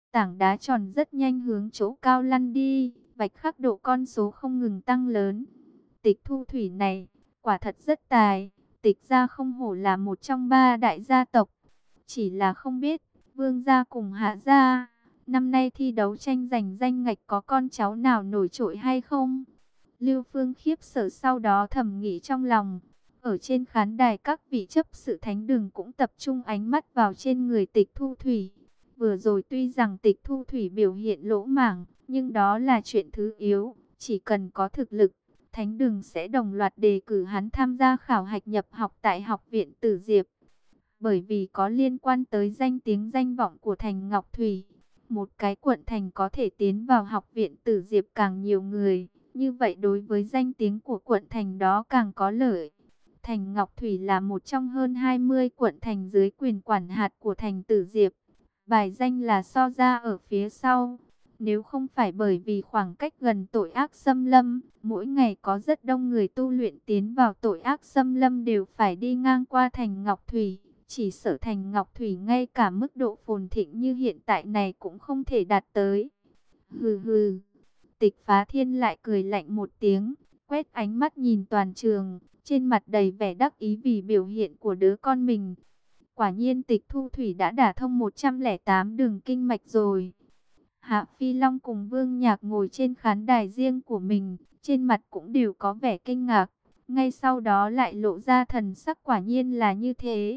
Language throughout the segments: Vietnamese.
Tảng đá tròn rất nhanh hướng chỗ cao lăn đi, vạch khắc độ con số không ngừng tăng lớn. Tịch Thu Thủy này, quả thật rất tài, Tịch gia không hổ là một trong ba đại gia tộc. Chỉ là không biết, Vương gia cùng Hạ gia, năm nay thi đấu tranh giành danh ngạch có con cháu nào nổi trội hay không? Lưu Phương khiếp sợ sau đó thầm nghĩ trong lòng. Ở trên khán đài các vị chấp sự thánh đường cũng tập trung ánh mắt vào trên người Tịch Thu Thủy. Vừa rồi tuy rằng Tịch Thu Thủy biểu hiện lỗ mãng, nhưng đó là chuyện thứ yếu. Chỉ cần có thực lực, thánh đường sẽ đồng loạt đề cử hắn tham gia khảo hạch nhập học tại học viện Tử Diệp. Bởi vì có liên quan tới danh tiếng danh vọng của thành Ngọc Thủy. Một cái quận thành có thể tiến vào học viện Tử Diệp càng nhiều người. Như vậy đối với danh tiếng của quận thành đó càng có lợi. Thành Ngọc Thủy là một trong hơn 20 quận thành dưới quyền quản hạt của thành Tử Diệp. Bài danh là so ra ở phía sau. Nếu không phải bởi vì khoảng cách gần tội ác xâm lâm, mỗi ngày có rất đông người tu luyện tiến vào tội ác xâm lâm đều phải đi ngang qua thành Ngọc Thủy. Chỉ sợ thành Ngọc Thủy ngay cả mức độ phồn thịnh như hiện tại này cũng không thể đạt tới. Hừ hừ, Tịch Phá Thiên lại cười lạnh một tiếng, quét ánh mắt nhìn toàn trường, trên mặt đầy vẻ đắc ý vì biểu hiện của đứa con mình. Quả nhiên Tịch Thu Thủy đã đả thông 108 đường kinh mạch rồi. Hạ Phi Long cùng Vương Nhạc ngồi trên khán đài riêng của mình, trên mặt cũng đều có vẻ kinh ngạc. Ngay sau đó lại lộ ra thần sắc quả nhiên là như thế.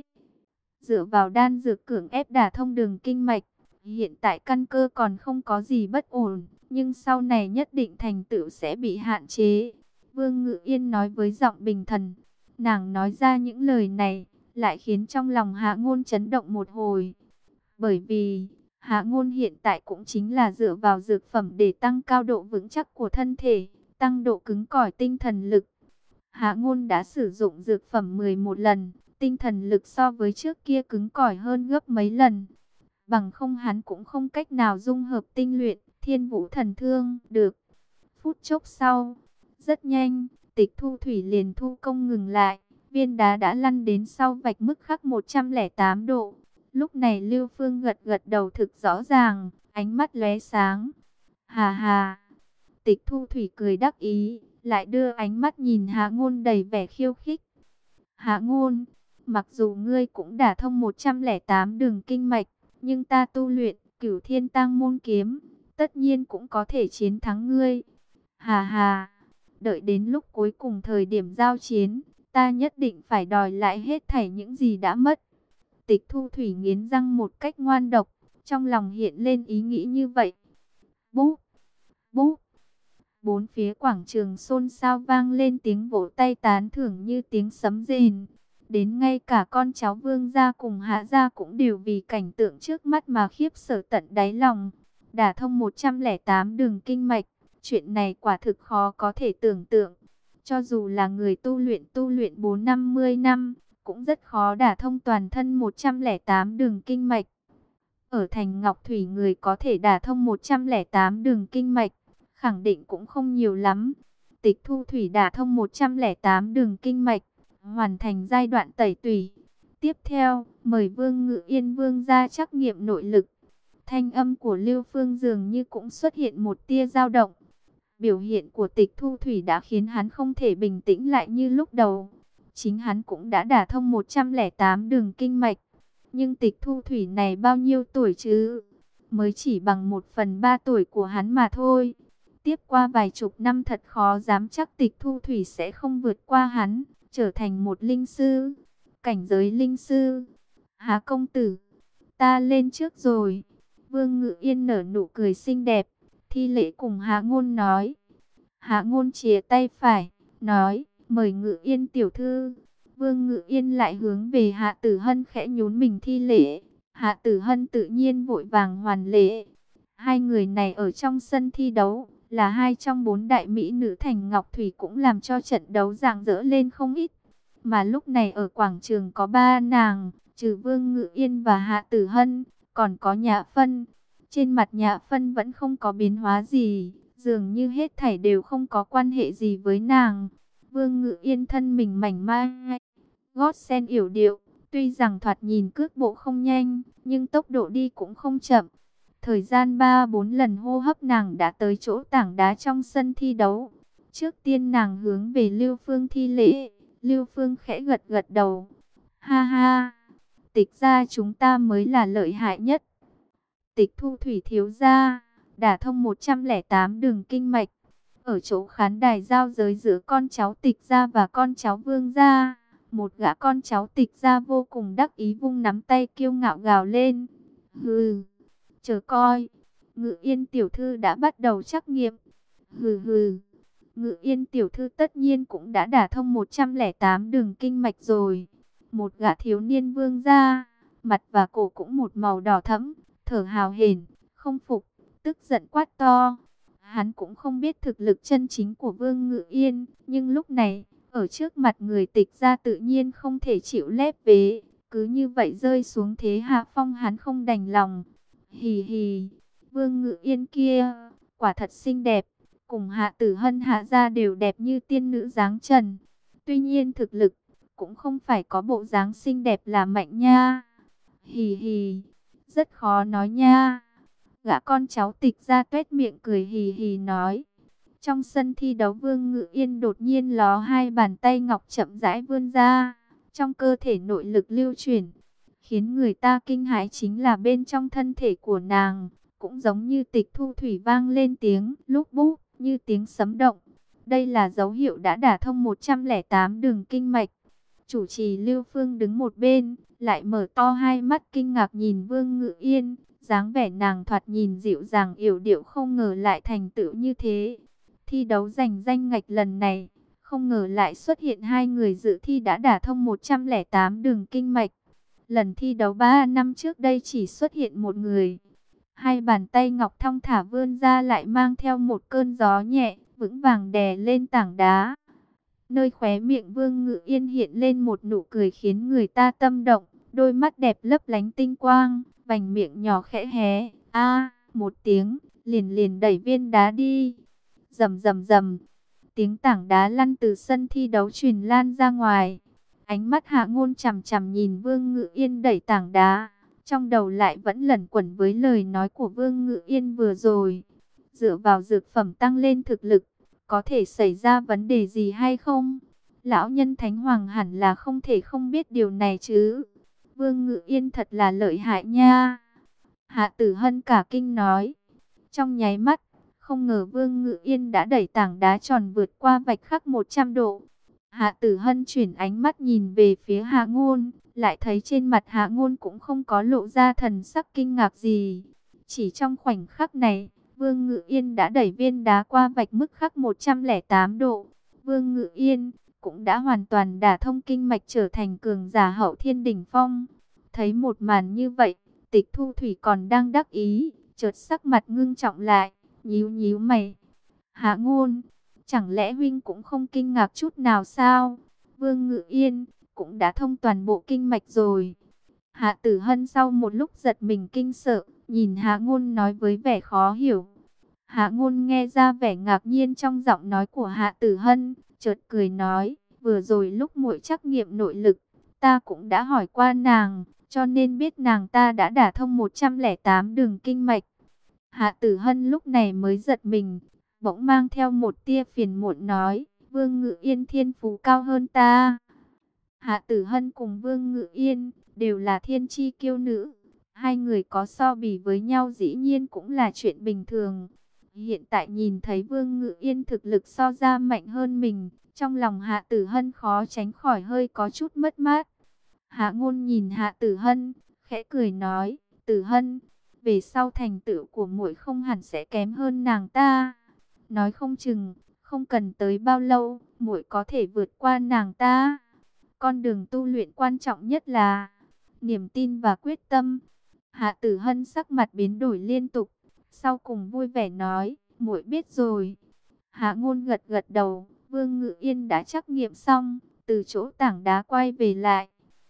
Dựa vào đan dược cưỡng ép đả thông đường kinh mạch, hiện tại căn cơ còn không có gì bất ổn, nhưng sau này nhất định thành tựu sẽ bị hạn chế. Vương Ngự Yên nói với giọng bình thần. Nàng nói ra những lời này, lại khiến trong lòng Hạ Ngôn chấn động một hồi. Bởi vì, Hạ Ngôn hiện tại cũng chính là dựa vào dược phẩm để tăng cao độ vững chắc của thân thể, tăng độ cứng cỏi tinh thần lực. Hạ Ngôn đã sử dụng dược phẩm 11 lần, tinh thần lực so với trước kia cứng cỏi hơn gấp mấy lần. Bằng không hắn cũng không cách nào dung hợp tinh luyện Thiên Vũ Thần Thương được. Phút chốc sau, rất nhanh, Tịch Thu Thủy liền thu công ngừng lại. Viên đá đã lăn đến sau vạch mức khắc 108 độ. Lúc này Lưu Phương gật gật đầu thực rõ ràng, ánh mắt lóe sáng. Hà hà, Tịch Thu Thủy cười đắc ý, lại đưa ánh mắt nhìn Hạ Ngôn đầy vẻ khiêu khích. Hạ Ngôn, mặc dù ngươi cũng đả thông 108 đường kinh mạch, nhưng ta tu luyện Cửu Thiên Tang Môn Kiếm, tất nhiên cũng có thể chiến thắng ngươi. Hà hà, đợi đến lúc cuối cùng thời điểm giao chiến, ta nhất định phải đòi lại hết thảy những gì đã mất. Tịch Thu Thủy nghiến răng một cách ngoan độc, trong lòng hiện lên ý nghĩ như vậy. Búp, búp. Bốn phía quảng trường xôn xao vang lên tiếng vỗ tay tán thưởng như tiếng sấm rền. Đến ngay cả con cháu Vương gia cùng Hạ gia cũng đều vì cảnh tượng trước mắt mà khiếp sợ tận đáy lòng. Đả thông 108 đường kinh mạch, chuyện này quả thực khó có thể tưởng tượng. Cho dù là người tu luyện 4-50 năm, cũng rất khó đả thông toàn thân 108 đường kinh mạch. Ở thành Ngọc Thủy người có thể đả thông 108 đường kinh mạch, khẳng định cũng không nhiều lắm. Tịch Thu Thủy đả thông 108 đường kinh mạch, hoàn thành giai đoạn tẩy tủy. Tiếp theo, mời Vương Ngự Yên Vương ra trắc nghiệm nội lực. Thanh âm của Lưu Phương dường như cũng xuất hiện một tia dao động. Biểu hiện của Tịch Thu Thủy đã khiến hắn không thể bình tĩnh lại như lúc đầu. Chính hắn cũng đã đả thông 108 đường kinh mạch. Nhưng Tịch Thu Thủy này bao nhiêu tuổi chứ? Mới chỉ bằng 1/3 tuổi của hắn mà thôi. Tiếp qua vài chục năm thật khó dám chắc Tịch Thu Thủy sẽ không vượt qua hắn, trở thành một linh sư. Cảnh giới linh sư. Hạ công tử, ta lên trước rồi. Vương Ngự Yên nở nụ cười xinh đẹp, thi lễ cùng Hạ Ngôn nói. Hạ Ngôn chìa tay phải, nói, mời Ngự Yên tiểu thư. Vương Ngự Yên lại hướng về Hạ Tử Hân khẽ nhún mình thi lễ. Hạ Tử Hân tự nhiên vội vàng hoàn lễ. Hai người này ở trong sân thi đấu, là hai trong 4 đại mỹ nữ thành Ngọc Thủy cũng làm cho trận đấu rạng rỡ lên không ít. Mà lúc này ở quảng trường có 3 nàng, trừ Vương Ngự Yên và Hạ Tử Hân, còn có Nhã Phân. Trên mặt Nhã Phân vẫn không có biến hóa gì, dường như hết thảy đều không có quan hệ gì với nàng. Vương Ngự Yên thân mình mảnh mai, gót sen yểu điệu, tuy rằng thoạt nhìn cước bộ không nhanh, nhưng tốc độ đi cũng không chậm. Thời gian 3-4 lần hô hấp nàng đã tới chỗ tảng đá trong sân thi đấu. Trước tiên nàng hướng về Lưu Phương thi lễ. Lưu Phương khẽ gật gật đầu. Ha ha, Tịch gia chúng ta mới là lợi hại nhất. Tịch Thu Thủy thiếu gia, đả thông 108 đường kinh mạch. Ở chỗ khán đài giao giới giữa con cháu Tịch gia và con cháu Vương gia, một gã con cháu Tịch gia vô cùng đắc ý vung nắm tay kiêu ngạo gào lên. Hừ, chờ coi, Ngự Yên tiểu thư đã bắt đầu trắc nghiệm. Hừ hừ, Ngự Yên tiểu thư tất nhiên cũng đã đả thông 108 đường kinh mạch rồi. Một gã thiếu niên Vương gia, mặt và cổ cũng một màu đỏ thẫm, thở hào hển, không phục, tức giận quát to. Hắn cũng không biết thực lực chân chính của Vương Ngự Yên, nhưng lúc này, ở trước mặt người Tịch gia tự nhiên không thể chịu lép vế, cứ như vậy rơi xuống thế hạ phong, hắn không đành lòng. Hì hì, Vương Ngự Yên kia, quả thật xinh đẹp, cùng Hạ Tử Hân Hạ gia đều đẹp như tiên nữ dáng trần. Tuy nhiên thực lực cũng không phải có bộ dáng xinh đẹp là mạnh nha. Hì hì, rất khó nói nha. Gã con cháu Tịch gia tuét miệng cười hì hì nói. Trong sân thi đấu Vương Ngự Yên đột nhiên ló hai bàn tay ngọc chậm rãi vươn ra. Trong cơ thể nội lực lưu chuyển, khiến người ta kinh hãi chính là bên trong thân thể của nàng, cũng giống như Tịch Thu Thủy vang lên tiếng lúc búp như tiếng sấm động. Đây là dấu hiệu đã đả thông 108 đường kinh mạch. Chủ trì Lưu Phương đứng một bên, lại mở to hai mắt kinh ngạc nhìn Vương Ngự Yên. Dáng vẻ nàng thoạt nhìn dịu dàng yểu điệu, không ngờ lại thành tựu như thế. Thi đấu giành danh ngạch lần này, không ngờ lại xuất hiện hai người dự thi đã đả thông 108 đường kinh mạch. Lần thi đấu 3 năm trước đây chỉ xuất hiện một người. Hai bàn tay ngọc thong thả vươn ra lại mang theo một cơn gió nhẹ, vững vàng đè lên tảng đá. Nơi khóe miệng Vương Ngự Yên hiện lên một nụ cười khiến người ta tâm động, đôi mắt đẹp lấp lánh tinh quang, vành miệng nhỏ khẽ hé, một tiếng, liền liền đẩy viên đá đi. Rầm rầm rầm, tiếng tảng đá lăn từ sân thi đấu truyền lan ra ngoài. Ánh mắt Hạ Ngôn chằm chằm nhìn Vương Ngự Yên đẩy tảng đá, trong đầu lại vẫn lẩn quẩn với lời nói của Vương Ngự Yên vừa rồi. Dựa vào dược phẩm tăng lên thực lực, có thể xảy ra vấn đề gì hay không? Lão nhân Thánh Hoàng hẳn là không thể không biết điều này chứ. Vương Ngự Yên thật là lợi hại nha. Hạ Tử Hân cả kinh nói. Trong nháy mắt, không ngờ Vương Ngự Yên đã đẩy tảng đá tròn vượt qua vạch khắc 100 độ. Hạ Tử Hân chuyển ánh mắt nhìn về phía Hạ Ngôn, lại thấy trên mặt Hạ Ngôn cũng không có lộ ra thần sắc kinh ngạc gì. Chỉ trong khoảnh khắc này, Vương Ngự Yên đã đẩy viên đá qua vạch mức khắc 108 độ. Vương Ngự Yên cũng đã hoàn toàn đả thông kinh mạch, trở thành cường giả hậu thiên đỉnh phong. Thấy một màn như vậy, Tịch Thu Thủy còn đang đắc ý, chợt sắc mặt ngưng trọng lại, nhíu nhíu mày. Hạ Ngôn, chẳng lẽ huynh cũng không kinh ngạc chút nào sao? Vương Ngự Yên cũng đã thông toàn bộ kinh mạch rồi. Hạ Tử Hân sau một lúc giật mình kinh sợ, nhìn Hạ Ngôn nói với vẻ khó hiểu. Hạ Ngôn nghe ra vẻ ngạc nhiên trong giọng nói của Hạ Tử Hân, chợt cười nói, vừa rồi lúc muội trắc nghiệm nội lực, ta cũng đã hỏi qua nàng, cho nên biết nàng ta đã đả thông 108 đường kinh mạch. Hạ Tử Hân lúc này mới giật mình, bỗng mang theo một tia phiền muộn nói, Vương Ngự Yên thiên phú cao hơn ta. Hạ Tử Hân cùng Vương Ngự Yên đều là thiên chi kiêu nữ, hai người có so bì với nhau dĩ nhiên cũng là chuyện bình thường. Hiện tại nhìn thấy Vương Ngự Yên thực lực so ra mạnh hơn mình, trong lòng Hạ Tử Hân khó tránh khỏi hơi có chút mất mát. Hạ Ngôn nhìn Hạ Tử Hân, khẽ cười nói, Tử Hân, về sau thành tựu của muội không hẳn sẽ kém hơn nàng ta. Nói không chừng, không cần tới bao lâu, muội có thể vượt qua nàng ta. Con đường tu luyện quan trọng nhất là niềm tin và quyết tâm. Hạ Tử Hân sắc mặt biến đổi liên tục, sau cùng vui vẻ nói, muội biết rồi. Hạ Ngôn gật gật đầu, Vương Ngự Yên đã trắc nghiệm xong, từ chỗ tảng đá quay về lại.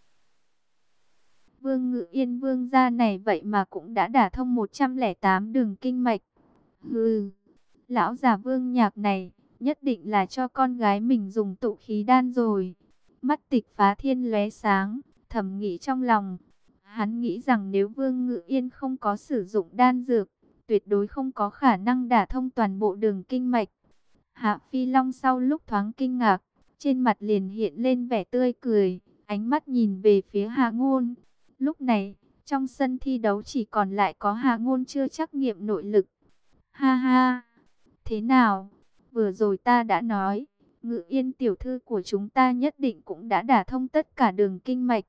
Vương Ngự Yên vương gia này vậy mà cũng đã đả thông 108 đường kinh mạch. Hừ, lão già Vương Nhạc này, nhất định là cho con gái mình dùng tụ khí đan rồi. Mắt Tịch Phá Thiên lóe sáng, thầm nghĩ trong lòng. Hắn nghĩ rằng nếu Vương Ngự Yên không có sử dụng đan dược, tuyệt đối không có khả năng đả thông toàn bộ đường kinh mạch. Hạ Phi Long sau lúc thoáng kinh ngạc, trên mặt liền hiện lên vẻ tươi cười, ánh mắt nhìn về phía Hạ Ngôn. Lúc này, trong sân thi đấu chỉ còn lại có Hạ Ngôn chưa trắc nghiệm nội lực. Ha ha, thế nào? Vừa rồi ta đã nói, Ngự Yên tiểu thư của chúng ta nhất định cũng đã đả thông tất cả đường kinh mạch.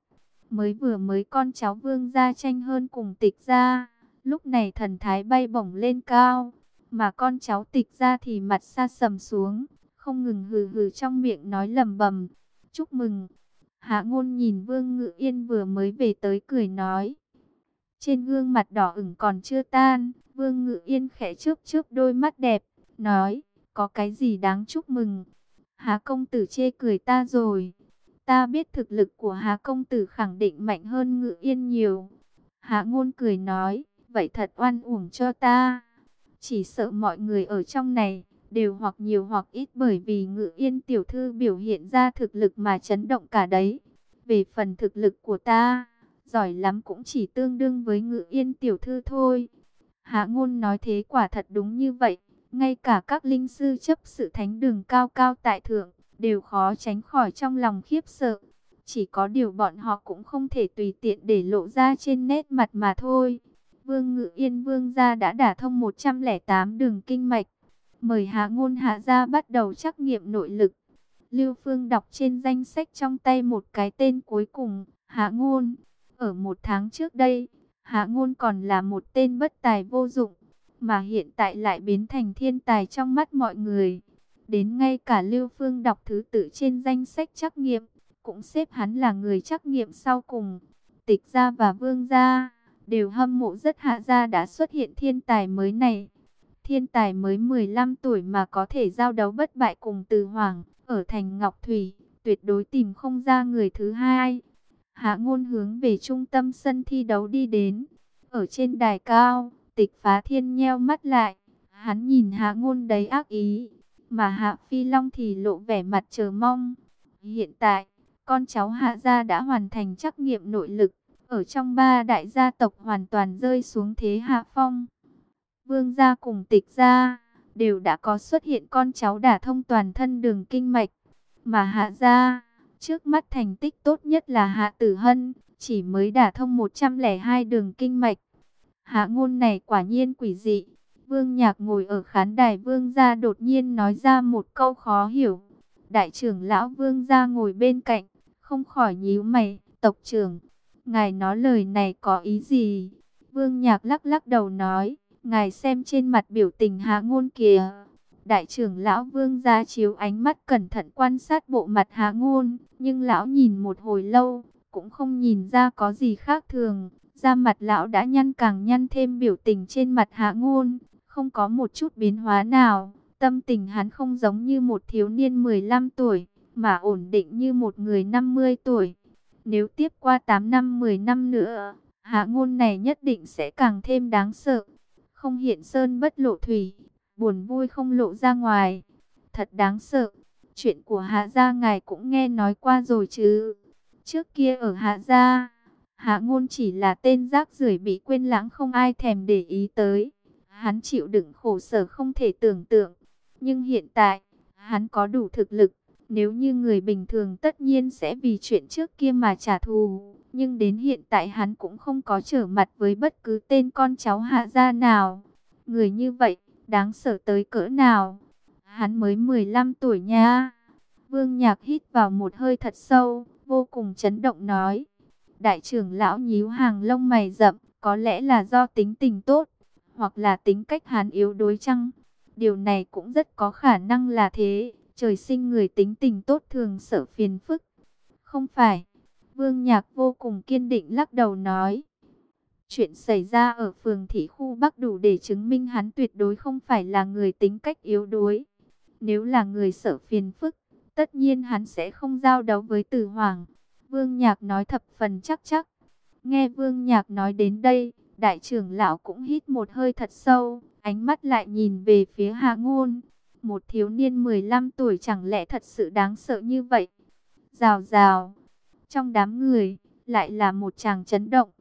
Mới con cháu Vương gia tranh hơn cùng Tịch gia, lúc này thần thái bay bổng lên cao, mà con cháu Tịch gia thì mặt sa sầm xuống, không ngừng hừ hừ trong miệng nói lầm bầm. Chúc mừng. Hạ Ngôn nhìn Vương Ngự Yên vừa mới về tới cười nói. Trên gương mặt đỏ ửng còn chưa tan, Vương Ngự Yên khẽ chớp chớp đôi mắt đẹp, nói, có cái gì đáng chúc mừng? Hạ công tử chê cười ta rồi. Ta biết thực lực của Hạ công tử khẳng định mạnh hơn Ngự Yên nhiều. Hạ Ngôn cười nói, vậy thật oan uổng cho ta. Chỉ sợ mọi người ở trong này đều hoặc nhiều hoặc ít bởi vì Ngự Yên tiểu thư biểu hiện ra thực lực mà chấn động cả đấy. Về phần thực lực của ta, giỏi lắm cũng chỉ tương đương với Ngự Yên tiểu thư thôi. Hạ Ngôn nói thế quả thật đúng như vậy. Ngay cả các linh sư chấp sự thánh đường cao cao tại thượng đều khó tránh khỏi trong lòng khiếp sợ. Chỉ có điều bọn họ cũng không thể tùy tiện để lộ ra trên nét mặt mà thôi. Vương Ngự Yên vương gia đã đả thông 108 đường kinh mạch. Mời Hạ Ngôn hạ gia bắt đầu trắc nghiệm nội lực. Lưu Phương đọc trên danh sách trong tay một cái tên cuối cùng, Hạ Ngôn. Ở 1 tháng trước đây, Hạ Ngôn còn là một tên bất tài vô dụng, mà hiện tại lại biến thành thiên tài trong mắt mọi người. Đến ngay cả Lưu Phương đọc thứ tự trên danh sách trắc nghiệm, cũng xếp hắn là người trắc nghiệm sau cùng. Tịch gia và Vương gia đều hâm mộ rất Hạ gia đã xuất hiện thiên tài mới này. Thiên tài mới 15 tuổi mà có thể giao đấu bất bại cùng Từ Hoàng, ở thành Ngọc Thủy, tuyệt đối tìm không ra người thứ hai. Hạ Ngôn hướng về trung tâm sân thi đấu đi đến. Ở trên đài cao, Tịch Phá Thiên nheo mắt lại, hắn nhìn Hạ Ngôn đầy ác ý, mà Hạ Phi Long thì lộ vẻ mặt chờ mong. Hiện tại, con cháu Hạ gia đã hoàn thành trắc nghiệm nội lực, ở trong 3 đại gia tộc hoàn toàn rơi xuống thế hạ phong. Vương gia cùng Tịch gia đều đã có xuất hiện con cháu đả thông toàn thân đường kinh mạch, mà Hạ gia trước mắt thành tích tốt nhất là Hạ Tử Hân, chỉ mới đả thông 102 đường kinh mạch. Hạ Ngôn này quả nhiên quỷ dị. Vương Nhạc ngồi ở khán đài Vương gia đột nhiên nói ra một câu khó hiểu. Đại trưởng lão Vương gia ngồi bên cạnh, không khỏi nhíu mày, tộc trưởng, ngài nói lời này có ý gì? Vương Nhạc lắc lắc đầu nói, ngài xem trên mặt biểu tình Hạ Ngôn kìa. Đại trưởng lão Vương gia chiếu ánh mắt cẩn thận quan sát bộ mặt Hạ Ngôn, nhưng lão nhìn một hồi lâu, cũng không nhìn ra có gì khác thường. Da mặt lão đã nhăn càng nhăn thêm, biểu tình trên mặt Hạ Ngôn không có một chút biến hóa nào. Tâm tình hắn không giống như một thiếu niên 15 tuổi, mà ổn định như một người 50 tuổi. Nếu tiếp qua 8 năm 10 năm nữa, Hạ Ngôn này nhất định sẽ càng thêm đáng sợ. Không hiện sơn bất lộ thủy, buồn vui không lộ ra ngoài. Thật đáng sợ. Chuyện của Hạ gia ngài cũng nghe nói qua rồi chứ? Trước kia ở Hạ gia, Hạ Ngôn chỉ là tên rác rưởi bị quên lãng không ai thèm để ý tới. Hắn chịu đựng khổ sở không thể tưởng tượng. Nhưng hiện tại, hắn có đủ thực lực. Nếu như người bình thường tất nhiên sẽ vì chuyện trước kia mà trả thù. Nhưng đến hiện tại hắn cũng không có trở mặt với bất cứ tên con cháu Hạ gia nào. Người như vậy, đáng sợ tới cỡ nào? Hắn mới 15 tuổi nha. Vương Nhạc hít vào một hơi thật sâu, vô cùng chấn động nói. Đại trưởng lão nhíu hàng lông mày rậm, có lẽ là do tính tình tốt, hoặc là tính cách hắn yếu đuối chăng? Điều này cũng rất có khả năng là thế. Trời sinh người tính tình tốt thường sợ phiền phức. Không phải. Vương Nhạc vô cùng kiên định lắc đầu nói. Chuyện xảy ra ở phường Thị Khu Bắc đủ để chứng minh hắn tuyệt đối không phải là người tính cách yếu đuối. Nếu là người sợ phiền phức, tất nhiên hắn sẽ không giao đấu với Từ Hoàng. Vương Nhạc nói thập phần chắc chắc. Nghe Vương Nhạc nói đến đây, đại trưởng lão cũng hít một hơi thật sâu, ánh mắt lại nhìn về phía Hạ Ngôn. Một thiếu niên 15 tuổi chẳng lẽ thật sự đáng sợ như vậy? Rào rào. Trong đám người, lại là một tràng chấn động.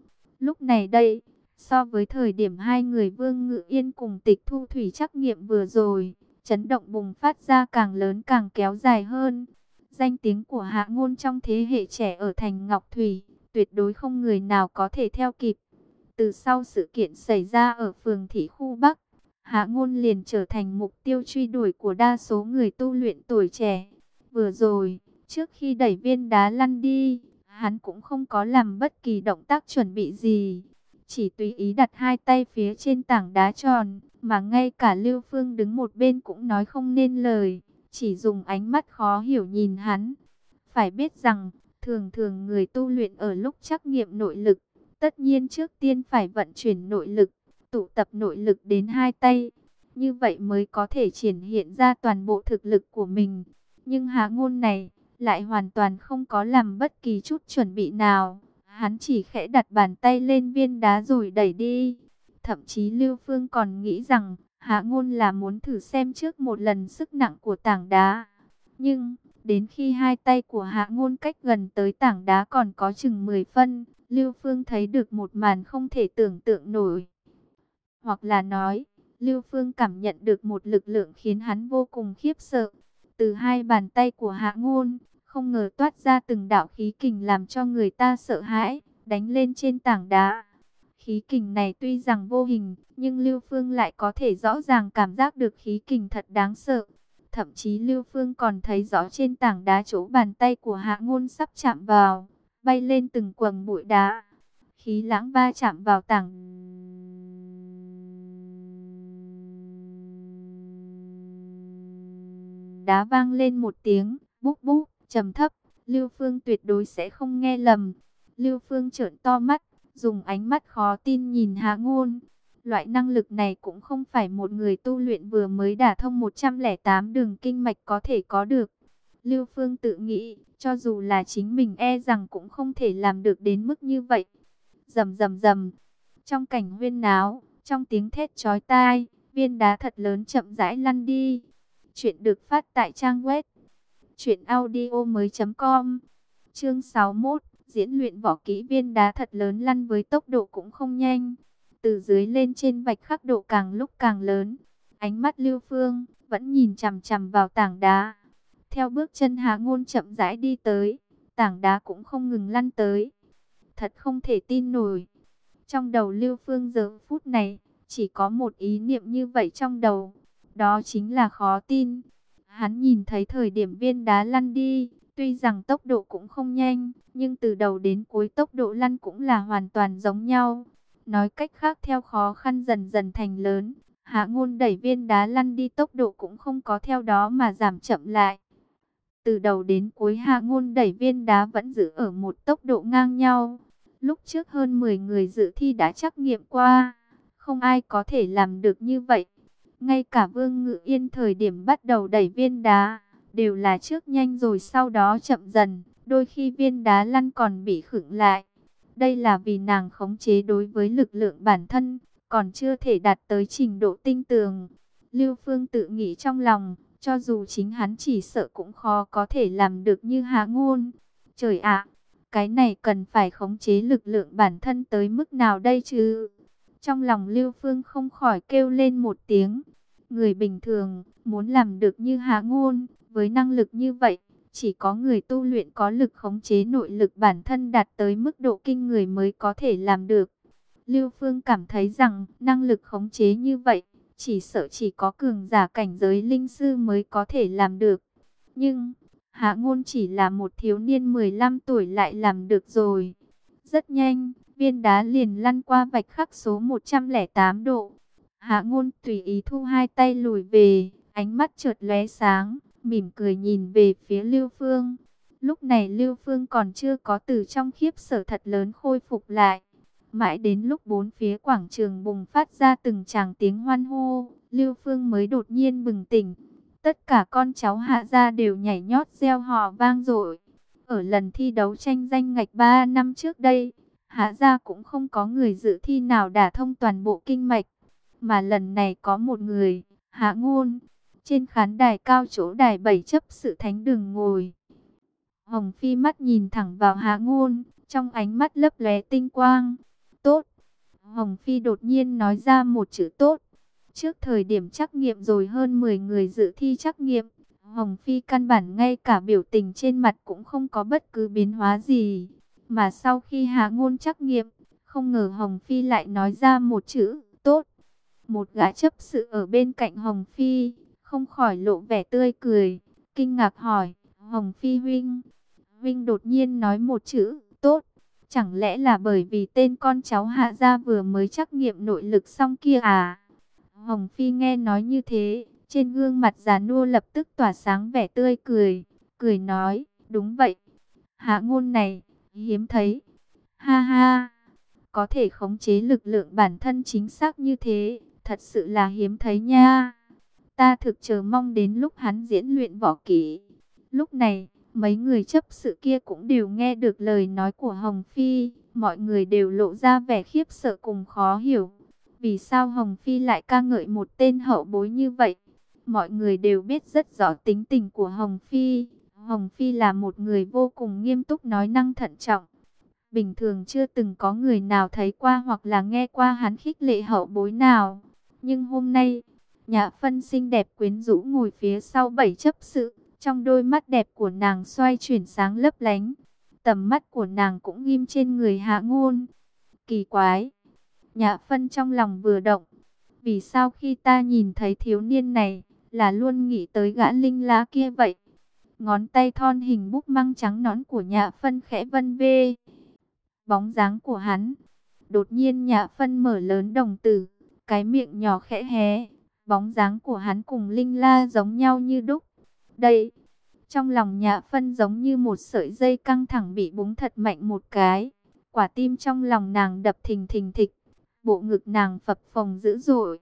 Lúc này đây, so với thời điểm hai người Vương Ngự Yên cùng Tịch Thu Thủy trắc nghiệm vừa rồi, chấn động bùng phát ra càng lớn càng kéo dài hơn. Danh tiếng của Hạ Ngôn trong thế hệ trẻ ở thành Ngọc Thủy, tuyệt đối không người nào có thể theo kịp. Từ sau sự kiện xảy ra ở phường Thị Khu Bắc, Hạ Ngôn liền trở thành mục tiêu truy đuổi của đa số người tu luyện tuổi trẻ. Vừa rồi, trước khi đẩy viên đá lăn đi, hắn cũng không có làm bất kỳ động tác chuẩn bị gì, chỉ tùy ý đặt hai tay phía trên tảng đá tròn, mà ngay cả Lưu Phương đứng một bên cũng nói không nên lời, chỉ dùng ánh mắt khó hiểu nhìn hắn. Phải biết rằng, thường thường người tu luyện ở lúc trắc nghiệm nội lực, tất nhiên trước tiên phải vận chuyển nội lực, tụ tập nội lực đến hai tay, như vậy mới có thể triển hiện ra toàn bộ thực lực của mình. Nhưng Hạ Ngôn này lại hoàn toàn không có làm bất kỳ chút chuẩn bị nào. Hắn chỉ khẽ đặt bàn tay lên viên đá rồi đẩy đi. Thậm chí Lưu Phương còn nghĩ rằng Hạ Ngôn là muốn thử xem trước một lần sức nặng của tảng đá. Nhưng đến khi hai tay của Hạ Ngôn cách gần tới tảng đá còn có chừng 10 phân, Lưu Phương thấy được một màn không thể tưởng tượng nổi. Hoặc là nói, Lưu Phương cảm nhận được một lực lượng khiến hắn vô cùng khiếp sợ. Từ hai bàn tay của Hạ Ngôn, không ngờ toát ra từng đạo khí kình làm cho người ta sợ hãi, đánh lên trên tảng đá. Khí kình này tuy rằng vô hình, nhưng Lưu Phương lại có thể rõ ràng cảm giác được khí kình thật đáng sợ. Thậm chí Lưu Phương còn thấy rõ trên tảng đá chỗ bàn tay của Hạ Ngôn sắp chạm vào, bay lên từng quầng bụi đá. Khí lãng va chạm vào tảng đá vang lên một tiếng búp búp trầm thấp. Lưu Phương tuyệt đối sẽ không nghe lầm. Lưu Phương trợn to mắt, dùng ánh mắt khó tin nhìn Hạ Ngôn. Loại năng lực này cũng không phải một người tu luyện vừa mới đả thông 108 đường kinh mạch có thể có được. Lưu Phương tự nghĩ, cho dù là chính mình e rằng cũng không thể làm được đến mức như vậy. Rầm rầm rầm, trong cảnh huyên náo, trong tiếng thét chói tai, viên đá thật lớn chậm rãi lăn đi. Chuyện được phát tại trang web truyệnaudiomoi.com. Chương 61, diễn luyện võ kỹ. Viên đá thật lớn lăn với tốc độ cũng không nhanh, từ dưới lên trên vạch khắc độ càng lúc càng lớn. Ánh mắt Lưu Phương vẫn nhìn chằm chằm vào tảng đá. Theo bước chân Hạ Ngôn chậm rãi đi tới, tảng đá cũng không ngừng lăn tới. Thật không thể tin nổi. Trong đầu Lưu Phương giờ phút này chỉ có một ý niệm như vậy trong đầu, đó chính là khó tin. Hắn nhìn thấy thời điểm viên đá lăn đi, tuy rằng tốc độ cũng không nhanh, nhưng từ đầu đến cuối tốc độ lăn cũng là hoàn toàn giống nhau. Nói cách khác, theo khó khăn dần dần thành lớn, Hạ Ngôn đẩy viên đá lăn đi tốc độ cũng không có theo đó mà giảm chậm lại. Từ đầu đến cuối Hạ Ngôn đẩy viên đá vẫn giữ ở một tốc độ ngang nhau. Lúc trước hơn 10 người dự thi đã trắc nghiệm qua, không ai có thể làm được như vậy. Ngay cả Vương Ngự Yên thời điểm bắt đầu đẩy viên đá, đều là trước nhanh rồi sau đó chậm dần, đôi khi viên đá lăn còn bị khựng lại. Đây là vì nàng khống chế đối với lực lượng bản thân, còn chưa thể đạt tới trình độ tinh tường. Lưu Phương tự nghĩ trong lòng, cho dù chính hắn chỉ sợ cũng khó có thể làm được như Hạ Ngôn. Trời ạ, cái này cần phải khống chế lực lượng bản thân tới mức nào đây chứ? Trong lòng Lưu Phương không khỏi kêu lên một tiếng. Người bình thường muốn làm được như Hạ Ngôn, với năng lực như vậy, chỉ có người tu luyện có lực khống chế nội lực bản thân đạt tới mức độ kinh người mới có thể làm được. Lưu Phương cảm thấy rằng năng lực khống chế như vậy, chỉ sợ chỉ có cường giả cảnh giới linh sư mới có thể làm được. Nhưng Hạ Ngôn chỉ là một thiếu niên 15 tuổi lại làm được rồi. Rất nhanh, viên đá liền lăn qua vạch khắc số 108 độ. Hạ Ngôn tùy ý thu hai tay lùi về, ánh mắt chợt lóe sáng, mỉm cười nhìn về phía Lưu Phương. Lúc này Lưu Phương còn chưa có từ trong khiếp sợ thật lớn khôi phục lại. Mãi đến lúc bốn phía quảng trường bùng phát ra từng tràng tiếng hoan hô, Lưu Phương mới đột nhiên bừng tỉnh. Tất cả con cháu Hạ gia đều nhảy nhót reo hò vang dội. Ở lần thi đấu tranh danh ngạch 3 năm trước đây, Hạ gia cũng không có người dự thi nào đả thông toàn bộ kinh mạch, mà lần này có một người, Hạ Ngôn. Trên khán đài cao chỗ đài 7 chấp sự thánh đường ngồi, Hồng Phi mắt nhìn thẳng vào Hạ Ngôn, trong ánh mắt lấp lóe tinh quang. tốt. Hồng Phi đột nhiên nói ra một chữ tốt. Trước thời điểm trắc nghiệm rồi hơn 10 người dự thi trắc nghiệm, Hồng Phi căn bản ngay cả biểu tình trên mặt cũng không có bất cứ biến hóa gì. Mà sau khi Hạ Ngôn trắc nghiệm, không ngờ Hồng Phi lại nói ra một chữ tốt. Một gã chấp sự ở bên cạnh Hồng Phi, không khỏi lộ vẻ tươi cười, kinh ngạc hỏi, Hồng Phi huynh, huynh đột nhiên nói một chữ tốt. Chẳng lẽ là bởi vì tên con cháu Hạ gia vừa mới trắc nghiệm nội lực xong kia à? Hồng Phi nghe nói như thế, trên gương mặt già nua lập tức tỏa sáng vẻ tươi cười, cười nói, đúng vậy. Hạ Ngôn này, hiếm thấy. Ha ha, có thể khống chế lực lượng bản thân chính xác như thế, thật sự là hiếm thấy nha. Ta thực chờ mong đến lúc hắn diễn luyện võ kỹ. Lúc này, mấy người chấp sự kia cũng đều nghe được lời nói của Hồng Phi. Mọi người đều lộ ra vẻ khiếp sợ cùng khó hiểu. Vì sao Hồng Phi lại ca ngợi một tên hậu bối như vậy? Mọi người đều biết rất rõ tính tình của Hồng Phi. Hồng Phi là một người vô cùng nghiêm túc, nói năng thận trọng. Bình thường chưa từng có người nào thấy qua hoặc là nghe qua hắn khích lệ hậu bối nào. Nhưng hôm nay, Nhã Phân xinh đẹp quyến rũ ngồi phía sau 7 chấp sự. Trong đôi mắt đẹp của nàng xoay chuyển sáng lấp lánh. Tầm mắt của nàng cũng ghim trên người Hạ Ngôn. Kỳ quái! Nhã Phân trong lòng vừa động. Vì sao khi ta nhìn thấy thiếu niên này, là luôn nghĩ tới gã Linh Lá kia vậy? Ngón tay thon hình búp măng trắng nõn của Nhã Phân khẽ vân vê bóng dáng của hắn. Đột nhiên Nhã Phân mở lớn đồng tử, cái miệng nhỏ khẽ hé. Bóng dáng của hắn cùng Linh La giống nhau như đúc. Đây, trong lòng Nhã Phân giống như một sợi dây căng thẳng bị búng thật mạnh một cái. Quả tim trong lòng nàng đập thình thình thịch, bộ ngực nàng phập phồng dữ dội.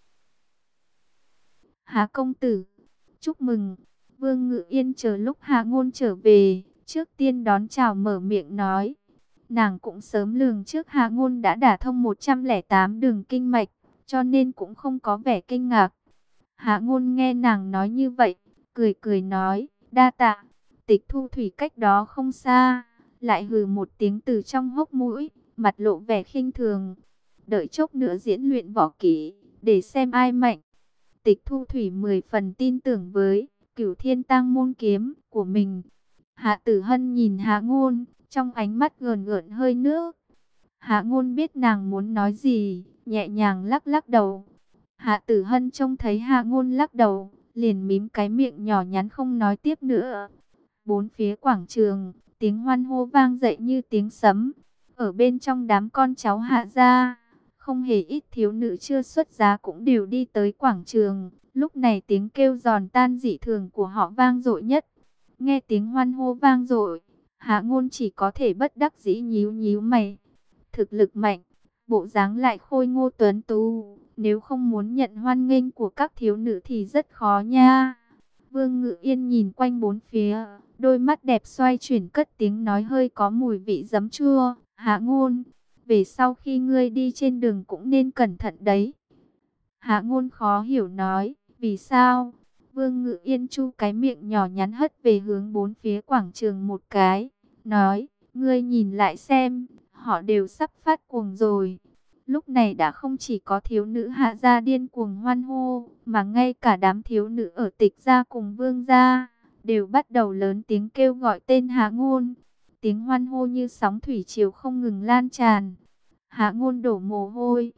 Hạ công tử, chúc mừng. Vương Ngự Yên chờ lúc Hạ Ngôn trở về, trước tiên đón chào mở miệng nói. Nàng cũng sớm lường trước Hạ Ngôn đã đả thông 108 đường kinh mạch, cho nên cũng không có vẻ kinh ngạc. Hạ Ngôn nghe nàng nói như vậy, cười cười nói, đa tạ. Tịch Thu Thủy cách đó không xa, lại hừ một tiếng từ trong hốc mũi, mặt lộ vẻ khinh thường. Đợi chốc nữa diễn luyện võ kỹ, để xem ai mạnh. Tịch Thu Thủy 10 phần tin tưởng với Cửu Thiên Tang môn kiếm của mình. Hạ Tử Hân nhìn Hạ Ngôn, trong ánh mắt gợn gợn hơi nước. Hạ Ngôn biết nàng muốn nói gì, nhẹ nhàng lắc lắc đầu. Hạ Tử Hân trông thấy Hạ Ngôn lắc đầu, liền mím cái miệng nhỏ nhắn không nói tiếp nữa. Bốn phía quảng trường, tiếng hoan hô vang dậy như tiếng sấm. Ở bên trong đám con cháu Hạ gia, không hề ít thiếu nữ chưa xuất giá cũng đều đi tới quảng trường. Lúc này tiếng kêu giòn tan dị thường của họ vang dội nhất. Nghe tiếng hoan hô vang dội, Hạ Ngôn chỉ có thể bất đắc dĩ nhíu nhíu mày. Thực lực mạnh, bộ dáng lại khôi ngô tuấn tú, nếu không muốn nhận hoan nghênh của các thiếu nữ thì rất khó nha. Vương Ngự Yên nhìn quanh bốn phía, đôi mắt đẹp xoay chuyển cất tiếng nói hơi có mùi vị giấm chua. Hạ Ngôn, về sau khi ngươi đi trên đường cũng nên cẩn thận đấy. Hạ Ngôn khó hiểu nói, vì sao? Vương Ngự Yên chu cái miệng nhỏ nhắn hất về hướng bốn phía quảng trường một cái, nói, ngươi nhìn lại xem, họ đều sắp phát cuồng rồi. Lúc này đã không chỉ có thiếu nữ Hạ gia điên cuồng hoan hô, mà ngay cả đám thiếu nữ ở Tịch gia cùng Vương gia đều bắt đầu lớn tiếng kêu gọi tên Hạ Ngôn. Tiếng hoan hô như sóng thủy triều không ngừng lan tràn. Hạ Ngôn đổ mồ hôi.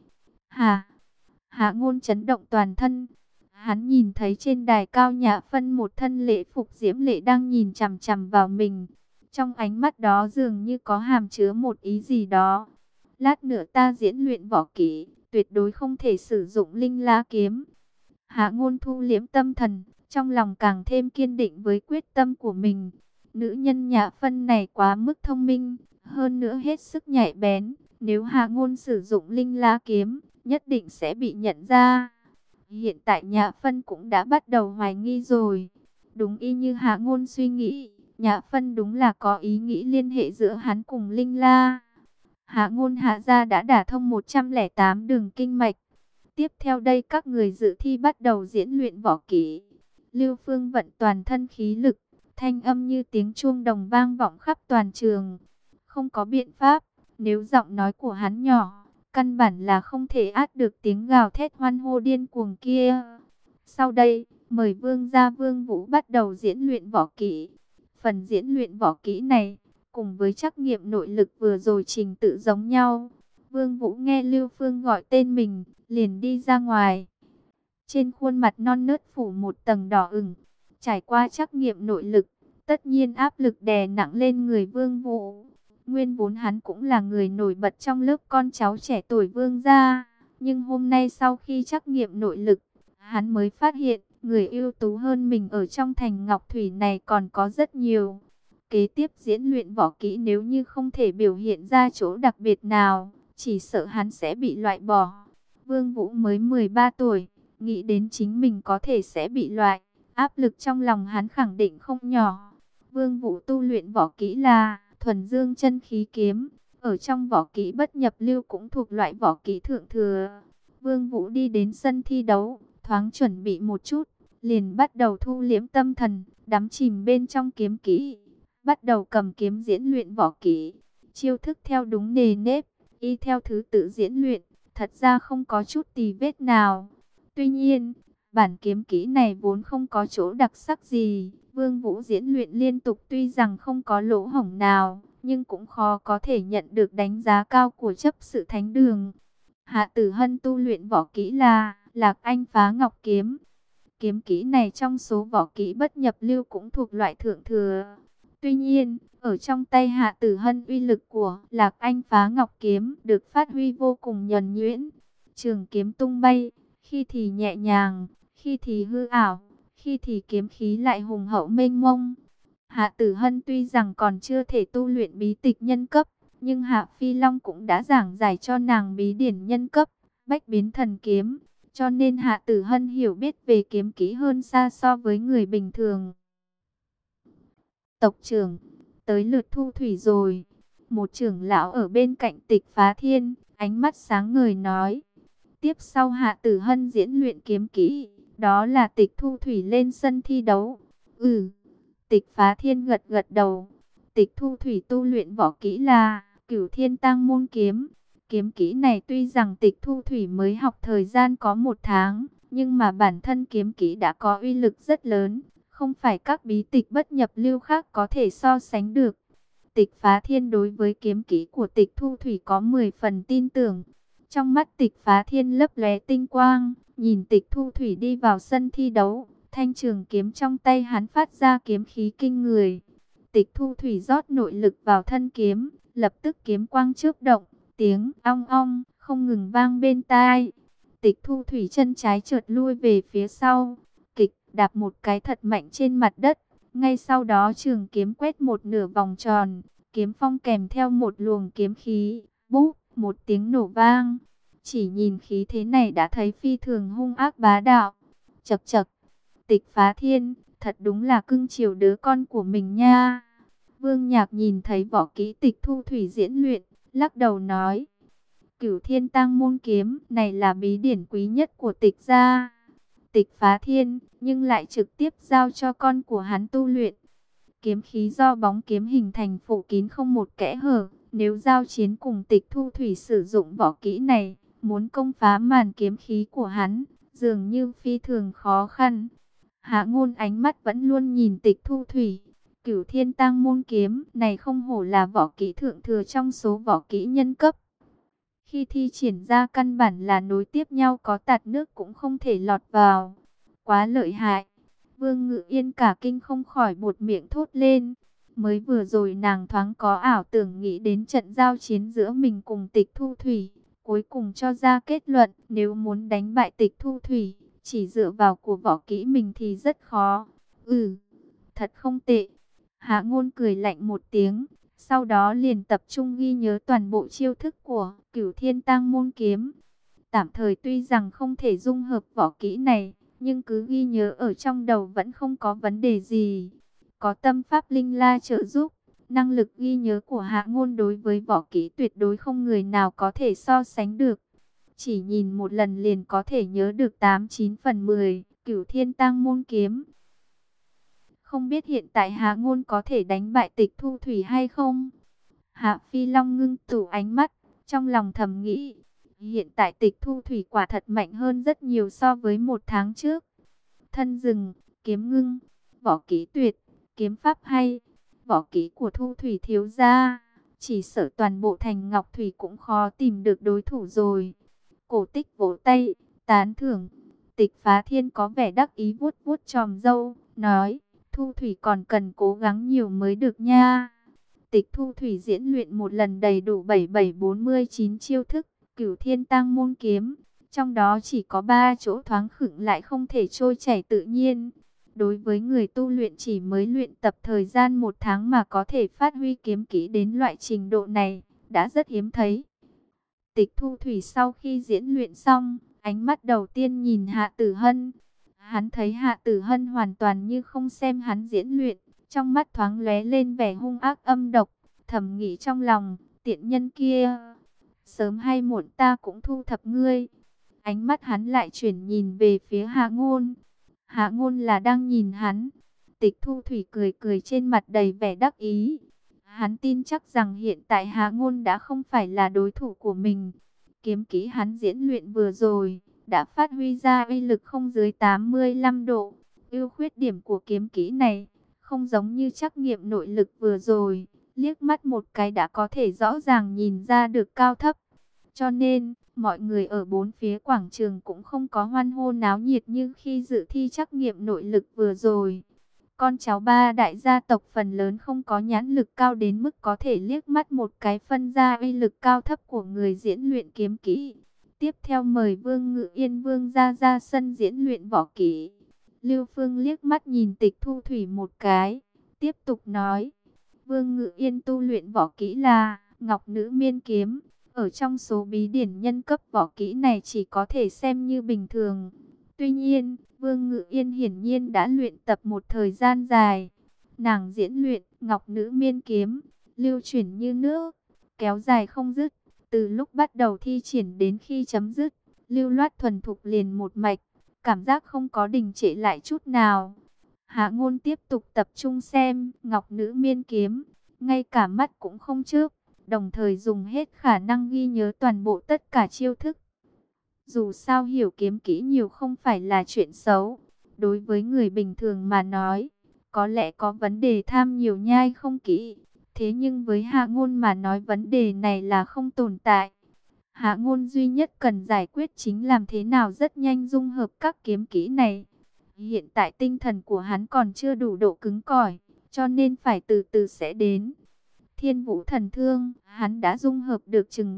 Hạ Ngôn chấn động toàn thân. Hắn nhìn thấy trên đài cao Nhã Phân một thân lễ phục diễm lệ đang nhìn chằm chằm vào mình. Trong ánh mắt đó dường như có hàm chứa một ý gì đó. Lát nữa ta diễn luyện võ kỹ, tuyệt đối không thể sử dụng Linh La kiếm. Hạ Ngôn thu liễm tâm thần, trong lòng càng thêm kiên định với quyết tâm của mình. Nữ nhân Nhã Phân này quá mức thông minh, hơn nữa hết sức nhạy bén. Nếu Hạ Ngôn sử dụng Linh La kiếm, nhất định sẽ bị nhận ra. Hiện tại Nhã Phân cũng đã bắt đầu hoài nghi rồi. Đúng y như Hạ Ngôn suy nghĩ, Nhã Phân đúng là có ý nghĩ liên hệ giữa hắn cùng Linh La. Hạ Ngôn Hạ gia đã đả thông 108 đường kinh mạch. Tiếp theo đây các người dự thi bắt đầu diễn luyện võ kỹ. Lưu Phương vận toàn thân khí lực, thanh âm như tiếng chuông đồng vang vọng khắp toàn trường. Không có biện pháp, Nếu giọng nói của hắn nhỏ, căn bản là không thể át được tiếng gào thét hoan hô điên cuồng kia. Sau đây, mời Vương gia Vương Vũ bắt đầu diễn luyện võ kỹ. Phần diễn luyện võ kỹ này, cùng với trắc nghiệm nội lực vừa rồi trình tự giống nhau. Vương Vũ nghe Lưu Phương gọi tên mình, liền đi ra ngoài. Trên khuôn mặt non nớt phủ một tầng đỏ ửng, trải qua trắc nghiệm nội lực, tất nhiên áp lực đè nặng lên người Vương Vũ. Nguyên vốn hắn cũng là người nổi bật trong lớp con cháu trẻ tuổi Vương gia, nhưng hôm nay sau khi trắc nghiệm nội lực, hắn mới phát hiện, người ưu tú hơn mình ở trong thành Ngọc Thủy này còn có rất nhiều. Kế tiếp diễn luyện võ kỹ nếu như không thể biểu hiện ra chỗ đặc biệt nào, chỉ sợ hắn sẽ bị loại bỏ. Vương Vũ mới 13 tuổi, nghĩ đến chính mình có thể sẽ bị loại, áp lực trong lòng hắn khẳng định không nhỏ. Vương Vũ tu luyện võ kỹ là thuần dương chân khí kiếm, ở trong võ kỹ bất nhập lưu cũng thuộc loại võ kỹ thượng thừa. Vương Vũ đi đến sân thi đấu, thoáng chuẩn bị một chút, liền bắt đầu thu liễm tâm thần, đắm chìm bên trong kiếm kỹ, bắt đầu cầm kiếm diễn luyện võ kỹ. Chiêu thức theo đúng nề nếp, y theo thứ tự diễn luyện, thật ra không có chút tì vết nào. Tuy nhiên, bản kiếm kỹ này vốn không có chỗ đặc sắc gì. Vương Vũ diễn luyện liên tục tuy rằng không có lỗ hổng nào, nhưng cũng khó có thể nhận được đánh giá cao của chấp sự thánh đường. Hạ Tử Hân tu luyện võ kỹ là Lạc Anh Phá Ngọc Kiếm. Kiếm kỹ này trong số võ kỹ bất nhập lưu cũng thuộc loại thượng thừa. Tuy nhiên, ở trong tay Hạ Tử Hân uy lực của Lạc Anh Phá Ngọc Kiếm được phát huy vô cùng nhuần nhuyễn. Trường kiếm tung bay, khi thì nhẹ nhàng, khi thì hư ảo, khi thì kiếm khí lại hùng hậu mênh mông. Hạ Tử Hân tuy rằng còn chưa thể tu luyện bí tịch nhân cấp, nhưng Hạ Phi Long cũng đã giảng giải cho nàng bí điển nhân cấp, bách biến thần kiếm. Cho nên Hạ Tử Hân hiểu biết về kiếm kỹ hơn xa so với người bình thường. Tộc trưởng, tới lượt Thu Thủy rồi. Một trưởng lão ở bên cạnh Tịch Phá Thiên, ánh mắt sáng ngời nói. Tiếp sau Hạ Tử Hân diễn luyện kiếm kỹ, đó là Tịch Thu Thủy lên sân thi đấu. Tịch Phá Thiên gật gật đầu. Tịch Thu Thủy tu luyện võ kỹ là Cửu Thiên Tang Môn Kiếm. Kiếm kỹ này tuy rằng Tịch Thu Thủy mới học thời gian có 1 tháng, nhưng mà bản thân kiếm kỹ đã có uy lực rất lớn, không phải các bí tịch bất nhập lưu khác có thể so sánh được. Tịch Phá Thiên đối với kiếm kỹ của Tịch Thu Thủy có 10 phần tin tưởng. Trong mắt Tịch Phá Thiên lấp lóe tinh quang, nhìn Tịch Thu Thủy đi vào sân thi đấu, thanh trường kiếm trong tay hắn phát ra kiếm khí kinh người. Tịch Thu Thủy rót nội lực vào thân kiếm, lập tức kiếm quang chớp động, tiếng ong ong không ngừng vang bên tai. Tịch Thu Thủy chân trái chợt lui về phía sau, kịch đạp một cái thật mạnh trên mặt đất. Ngay sau đó trường kiếm quét một nửa vòng tròn, kiếm phong kèm theo một luồng kiếm khí, búp, một tiếng nổ vang. Chỉ nhìn khí thế này đã thấy phi thường hung ác bá đạo. Chậc chậc, Tịch Phá Thiên, thật đúng là cưng chiều đứa con của mình nha. Vương Nhạc nhìn thấy võ kỹ Tịch Thu Thủy diễn luyện, lắc đầu nói. Cửu Thiên Tang Môn Kiếm này là bí điển quý nhất của Tịch gia. Tịch Phá Thiên, nhưng lại trực tiếp giao cho con của hắn tu luyện. Kiếm khí do bóng kiếm hình thành phủ kín không một kẽ hở. Nếu giao chiến cùng Tịch Thu Thủy sử dụng võ kỹ này, muốn công phá màn kiếm khí của hắn, dường như phi thường khó khăn. Hạ Ngôn ánh mắt vẫn luôn nhìn Tịch Thu Thủy. Cửu Thiên Tang Môn Kiếm này không hổ là võ kỹ thượng thừa trong số võ kỹ nhân cấp. Khi thi triển ra căn bản là nối tiếp nhau, có tạt nước cũng không thể lọt vào. Quá lợi hại. Vương Ngự Yên cả kinh không khỏi buột miệng thốt lên. Mới vừa rồi nàng thoáng có ảo tưởng nghĩ đến trận giao chiến giữa mình cùng Tịch Thu Thủy. Cuối cùng cho ra kết luận, nếu muốn đánh bại Tịch Thu Thủy, chỉ dựa vào của võ kỹ mình thì rất khó. Thật không tệ. Hạ Ngôn cười lạnh một tiếng, sau đó liền tập trung ghi nhớ toàn bộ chiêu thức của Cửu Thiên Tang Môn Kiếm. Tạm thời tuy rằng không thể dung hợp võ kỹ này, nhưng cứ ghi nhớ ở trong đầu vẫn không có vấn đề gì. Có tâm pháp linh la trợ giúp, năng lực ghi nhớ của Hạ Ngôn đối với võ kỹ tuyệt đối không người nào có thể so sánh được. Chỉ nhìn một lần liền có thể nhớ được 8-9 phần 10, Cửu Thiên Tang Môn Kiếm. Không biết hiện tại Hạ Ngôn có thể đánh bại Tịch Thu Thủy hay không? Hạ Phi Long ngưng tụ ánh mắt, trong lòng thầm nghĩ, hiện tại Tịch Thu Thủy quả thật mạnh hơn rất nhiều so với một tháng trước. Thân rừng, kiếm ngưng, võ kỹ tuyệt, kiếm pháp hay, võ kỹ của Thu Thủy thiếu gia, chỉ sợ toàn bộ thành Ngọc Thủy cũng khó tìm được đối thủ rồi. Cổ Tích vỗ tay, tán thưởng. Tịch Phá Thiên có vẻ đắc ý vuốt vuốt chòm râu, nói, Thu Thủy còn cần cố gắng nhiều mới được nha. Tịch Thu Thủy diễn luyện một lần đầy đủ 7749 chiêu thức, Cửu Thiên Tang môn kiếm, trong đó chỉ có 3 chỗ thoáng khựng lại không thể trôi chảy tự nhiên. Đối với người tu luyện chỉ mới luyện tập thời gian 1 tháng mà có thể phát huy kiếm kỹ đến loại trình độ này, đã rất hiếm thấy. Tịch Thu Thủy sau khi diễn luyện xong, ánh mắt đầu tiên nhìn Hạ Tử Hân. Hắn thấy Hạ Tử Hân hoàn toàn như không xem hắn diễn luyện, trong mắt thoáng lóe lên vẻ hung ác âm độc, thầm nghĩ trong lòng, tiện nhân kia, sớm hay muộn ta cũng thu thập ngươi. Ánh mắt hắn lại chuyển nhìn về phía Hạ Ngôn. Hạ Ngôn là đang nhìn hắn. Tịch Thu Thủy cười cười trên mặt đầy vẻ đắc ý. Hắn tin chắc rằng hiện tại Hạ Ngôn đã không phải là đối thủ của mình. Kiếm kỹ hắn diễn luyện vừa rồi đã phát huy ra uy lực không dưới 85 độ. Ưu khuyết điểm của kiếm kỹ này không giống như trắc nghiệm nội lực vừa rồi, liếc mắt một cái đã có thể rõ ràng nhìn ra được cao thấp. Cho nên, mọi người ở bốn phía quảng trường cũng không có hoan hô náo nhiệt như khi dự thi trắc nghiệm nội lực vừa rồi. Con cháu ba đại gia tộc phần lớn không có nhãn lực cao đến mức có thể liếc mắt một cái phân ra uy lực cao thấp của người diễn luyện kiếm kỹ. Tiếp theo mời Vương Ngự Yên Vương ra sân diễn luyện võ kỹ. Lưu Phương liếc mắt nhìn Tịch Thu Thủy một cái, tiếp tục nói, Vương Ngự Yên tu luyện võ kỹ là Ngọc Nữ Miên Kiếm. Ở trong số bí điển nhân cấp võ kỹ này chỉ có thể xem như bình thường. Tuy nhiên, Vương Ngự Yên hiển nhiên đã luyện tập một thời gian dài. Nàng diễn luyện Ngọc Nữ Miên Kiếm, lưu chuyển như nước, kéo dài không dứt. Từ lúc bắt đầu thi triển đến khi chấm dứt, lưu loát thuần thục liền một mạch, cảm giác không có đình trệ lại chút nào. Hạ Ngôn tiếp tục tập trung xem Ngọc Nữ Miên Kiếm, ngay cả mắt cũng không chớp, đồng thời dùng hết khả năng ghi nhớ toàn bộ tất cả chiêu thức. Dù sao hiểu kiếm kỹ nhiều không phải là chuyện xấu. Đối với người bình thường mà nói, có lẽ có vấn đề tham nhiều nhai không kỹ. Thế nhưng với Hạ Ngôn mà nói vấn đề này là không tồn tại. Hạ Ngôn duy nhất cần giải quyết chính làm thế nào rất nhanh dung hợp các kiếm kỹ này. Hiện tại tinh thần của hắn còn chưa đủ độ cứng cỏi, cho nên phải từ từ sẽ đến. Thiên Vũ Thần Thương, hắn đã dung hợp được chừng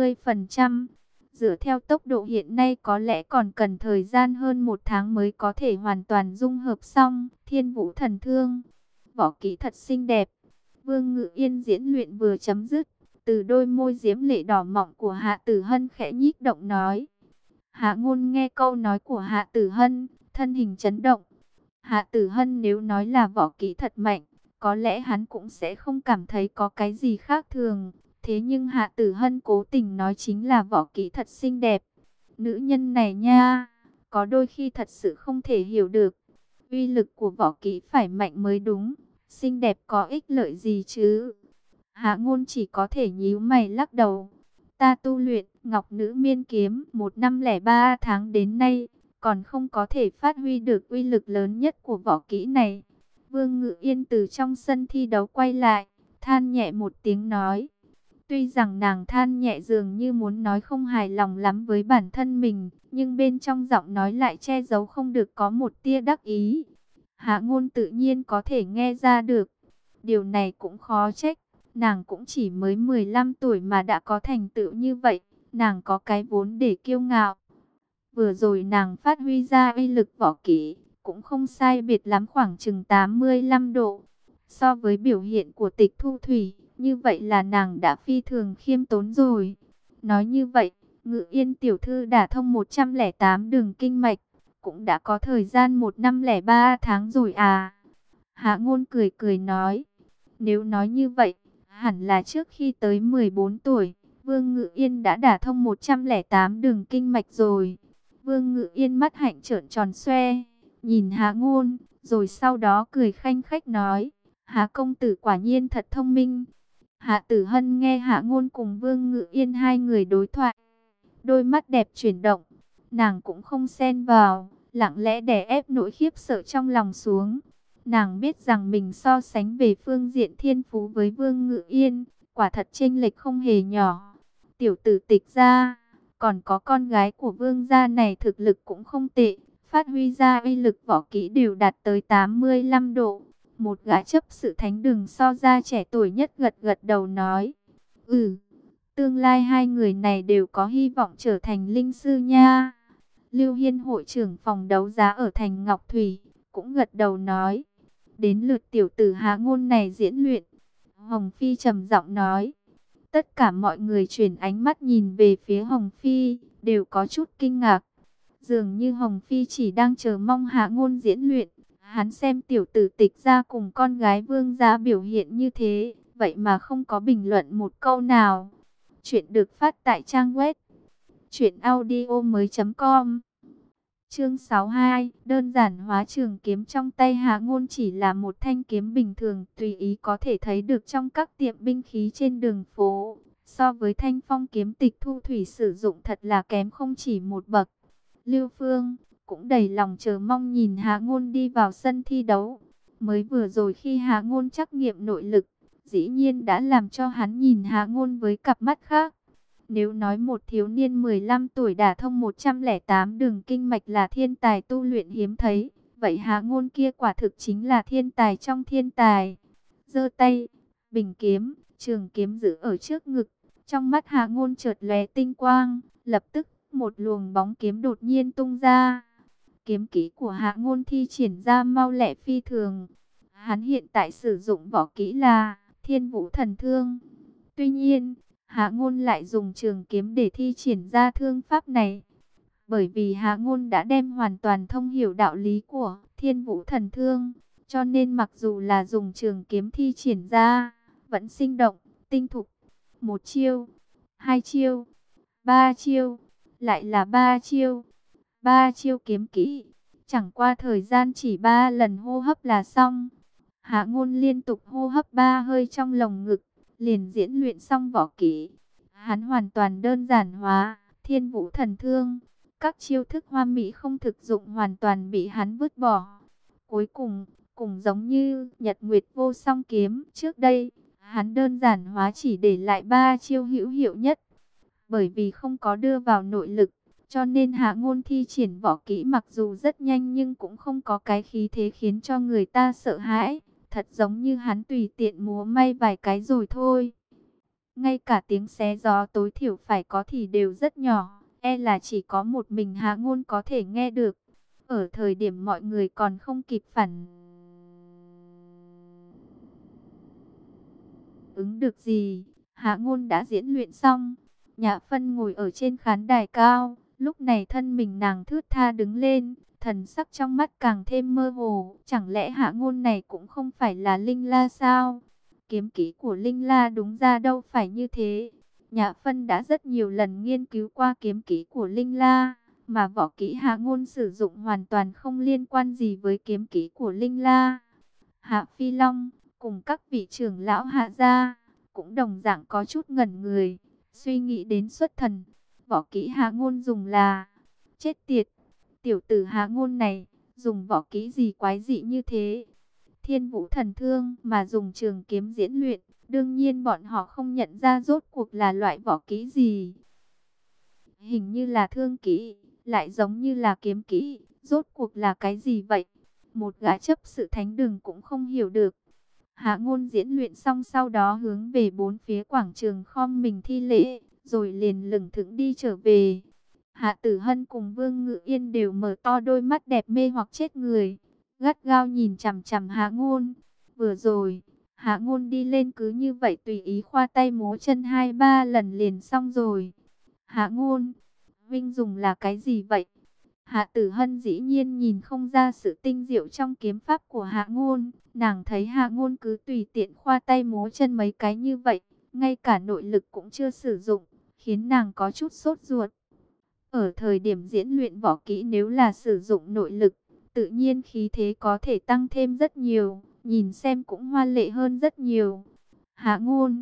30%. Dựa theo tốc độ hiện nay có lẽ còn cần thời gian hơn 1 tháng mới có thể hoàn toàn dung hợp xong. Thiên Vũ Thần Thương, võ kỹ thật xinh đẹp. Vương Ngự Yên diễn luyện vừa chấm dứt, từ đôi môi diễm lệ đỏ mọng của Hạ Tử Hân khẽ nhích động nói. Hạ Ngôn nghe câu nói của Hạ Tử Hân, thân hình chấn động. Hạ Tử Hân nếu nói là võ kỹ thật mạnh, có lẽ hắn cũng sẽ không cảm thấy có cái gì khác thường. Thế nhưng Hạ Tử Hân cố tình nói chính là võ kỹ thật xinh đẹp. Nữ nhân này nha, có đôi khi thật sự không thể hiểu được. Uy lực của võ kỹ phải mạnh mới đúng. Xinh đẹp có ích lợi gì chứ? Hạ Ngôn chỉ có thể nhíu mày lắc đầu. Ta tu luyện Ngọc Nữ Miên Kiếm 1 năm 03 tháng đến nay, còn không có thể phát huy được uy lực lớn nhất của võ kỹ này. Vương Ngự Yên từ trong sân thi đấu quay lại, than nhẹ một tiếng nói. Tuy rằng nàng than nhẹ dường như muốn nói không hài lòng lắm với bản thân mình, nhưng bên trong giọng nói lại che giấu không được có một tia đắc ý. Hạ Ngôn tự nhiên có thể nghe ra được. Điều này cũng khó trách, nàng cũng chỉ mới 15 tuổi mà đã có thành tựu như vậy, nàng có cái vốn để kiêu ngạo. Vừa rồi nàng phát huy ra uy lực võ kỹ, cũng không sai biệt lắm khoảng chừng 85 độ. So với biểu hiện của Tịch Thu Thủy, như vậy là nàng đã phi thường khiêm tốn rồi. Nói như vậy, Ngự Yên tiểu thư đả thông 108 đường kinh mạch, cũng đã có thời gian 1 năm 03 tháng rồi à. Hạ Ngôn cười cười nói, nếu nói như vậy, hẳn là trước khi tới 14 tuổi, Vương Ngự Yên đã đả thông 108 đường kinh mạch rồi. Vương Ngự Yên mắt hạnh trợn tròn xoe, nhìn Hạ Ngôn, rồi sau đó cười khanh khách nói, Hạ công tử quả nhiên thật thông minh. Hạ Tử Hân nghe Hạ Ngôn cùng Vương Ngự Yên hai người đối thoại, đôi mắt đẹp chuyển động, nàng cũng không xen vào, lặng lẽ đè ép nỗi khiếp sợ trong lòng xuống. Nàng biết rằng mình so sánh về phương diện thiên phú với Vương Ngự Yên, quả thật chênh lệch không hề nhỏ. Tiểu tử Tịch gia, còn có con gái của Vương gia này thực lực cũng không tệ, phát huy ra uy lực võ kỹ đều đạt tới 85 độ. Một gã chấp sự thánh đường so ra trẻ tuổi nhất gật gật đầu nói, tương lai hai người này đều có hy vọng trở thành linh sư nha. Lưu Hiên hội trưởng phòng đấu giá ở thành Ngọc Thủy cũng gật đầu nói, đến lượt tiểu tử Hạ Ngôn này diễn luyện. Hồng Phi trầm giọng nói. Tất cả mọi người chuyển ánh mắt nhìn về phía Hồng Phi, đều có chút kinh ngạc. Dường như Hồng Phi chỉ đang chờ mong Hạ Ngôn diễn luyện. Hắn xem tiểu tử Tịch gia cùng con gái Vương gia biểu hiện như thế, vậy mà không có bình luận một câu nào. Chuyện được phát tại trang web truyệnaudiomoi.com. Chương 62, đơn giản hóa trường kiếm trong tay Hạ Ngôn chỉ là một thanh kiếm bình thường, tùy ý có thể thấy được trong các tiệm binh khí trên đường phố. So với thanh phong kiếm Tịch Thu Thủy sử dụng thật là kém không chỉ một bậc. Lưu Phương cũng đầy lòng chờ mong nhìn Hạ Ngôn đi vào sân thi đấu. Mới vừa rồi khi Hạ Ngôn trắc nghiệm nội lực, dĩ nhiên đã làm cho hắn nhìn Hạ Ngôn với cặp mắt khác. Nếu nói một thiếu niên 15 tuổi đả thông 108 đường kinh mạch là thiên tài tu luyện hiếm thấy, vậy Hạ Ngôn kia quả thực chính là thiên tài trong thiên tài. Giơ tay, bình kiếm, trường kiếm giữ ở trước ngực, trong mắt Hạ Ngôn chợt lóe tinh quang, lập tức một luồng bóng kiếm đột nhiên tung ra. Kiếm kỹ của Hạ Ngôn thi triển ra mau lẹ phi thường. Hắn hiện tại sử dụng võ kỹ là Thiên Vũ Thần Thương. Tuy nhiên, Hạ Ngôn lại dùng trường kiếm để thi triển ra thương pháp này. Bởi vì Hạ Ngôn đã đem hoàn toàn thông hiểu đạo lý của Thiên Vũ Thần Thương, cho nên mặc dù là dùng trường kiếm thi triển ra, vẫn sinh động, tinh thục. Một chiêu, hai chiêu, ba chiêu, lại là ba chiêu. Ba chiêu kiếm kỹ, chẳng qua thời gian chỉ 3 lần hô hấp là xong. Hạ Ngôn liên tục hô hấp 3 hơi trong lồng ngực, liền diễn luyện xong võ kỹ. Hắn hoàn toàn đơn giản hóa Thiên Vũ Thần Thương. Các chiêu thức hoa mỹ không thực dụng hoàn toàn bị hắn vứt bỏ. Cuối cùng, cũng giống như Nhật Nguyệt Vô Song Kiếm trước đây, hắn đơn giản hóa chỉ để lại 3 chiêu hữu hiệu nhất. Bởi vì không có đưa vào nội lực, cho nên Hạ Ngôn thi triển võ kỹ mặc dù rất nhanh nhưng cũng không có cái khí thế khiến cho người ta sợ hãi. Thật giống như hắn tùy tiện múa may vài cái rồi thôi. Ngay cả tiếng xé gió tối thiểu phải có thì đều rất nhỏ, e là chỉ có một mình Hạ Ngôn có thể nghe được. Ở thời điểm mọi người còn không kịp phản ứng được gì, Hạ Ngôn đã diễn luyện xong. Nhã Phân ngồi ở trên khán đài cao, lúc này thân mình nàng thướt tha đứng lên, thần sắc trong mắt càng thêm mơ hồ. Chẳng lẽ Hạ Ngôn này cũng không phải là Linh La sao? Kiếm kỹ của Linh La đúng ra đâu phải như thế. Nhã Phân đã rất nhiều lần nghiên cứu qua kiếm kỹ của Linh La, mà võ kỹ Hạ Ngôn sử dụng hoàn toàn không liên quan gì với kiếm kỹ của Linh La. Hạ Phi Long cùng các vị trưởng lão Hạ gia cũng đồng dạng có chút ngẩn người, suy nghĩ đến xuất thần. Võ kỹ Hạ Ngôn dùng là... Chết tiệt, tiểu tử Hạ Ngôn này dùng võ kỹ gì quái dị như thế? Thiên Vũ Thần Thương mà dùng trường kiếm diễn luyện, đương nhiên bọn họ không nhận ra rốt cuộc là loại võ kỹ gì. Hình như là thương kỹ, lại giống như là kiếm kỹ, rốt cuộc là cái gì vậy? Một gã chấp sự thánh đường cũng không hiểu được. Hạ Ngôn diễn luyện xong sau đó hướng về bốn phía quảng trường khom mình thi lễ, rồi liền lững thững đi trở về. Hạ Tử Hân cùng Vương Ngự Yên đều mở to đôi mắt đẹp mê hoặc chết người, gắt gao nhìn chằm chằm Hạ Ngôn. Vừa rồi, Hạ Ngôn đi lên cứ như vậy tùy ý khoa tay múa chân 2-3 lần liền xong rồi. Hạ Ngôn, Vinh dùng là cái gì vậy? Hạ Tử Hân dĩ nhiên nhìn không ra sự tinh diệu trong kiếm pháp của Hạ Ngôn. Nàng thấy Hạ Ngôn cứ tùy tiện khoa tay múa chân mấy cái như vậy, ngay cả nội lực cũng chưa sử dụng, khiến nàng có chút sốt ruột. Ở thời điểm diễn luyện võ kỹ nếu là sử dụng nội lực, tự nhiên khí thế có thể tăng thêm rất nhiều, nhìn xem cũng hoa lệ hơn rất nhiều. Hạ Ngôn,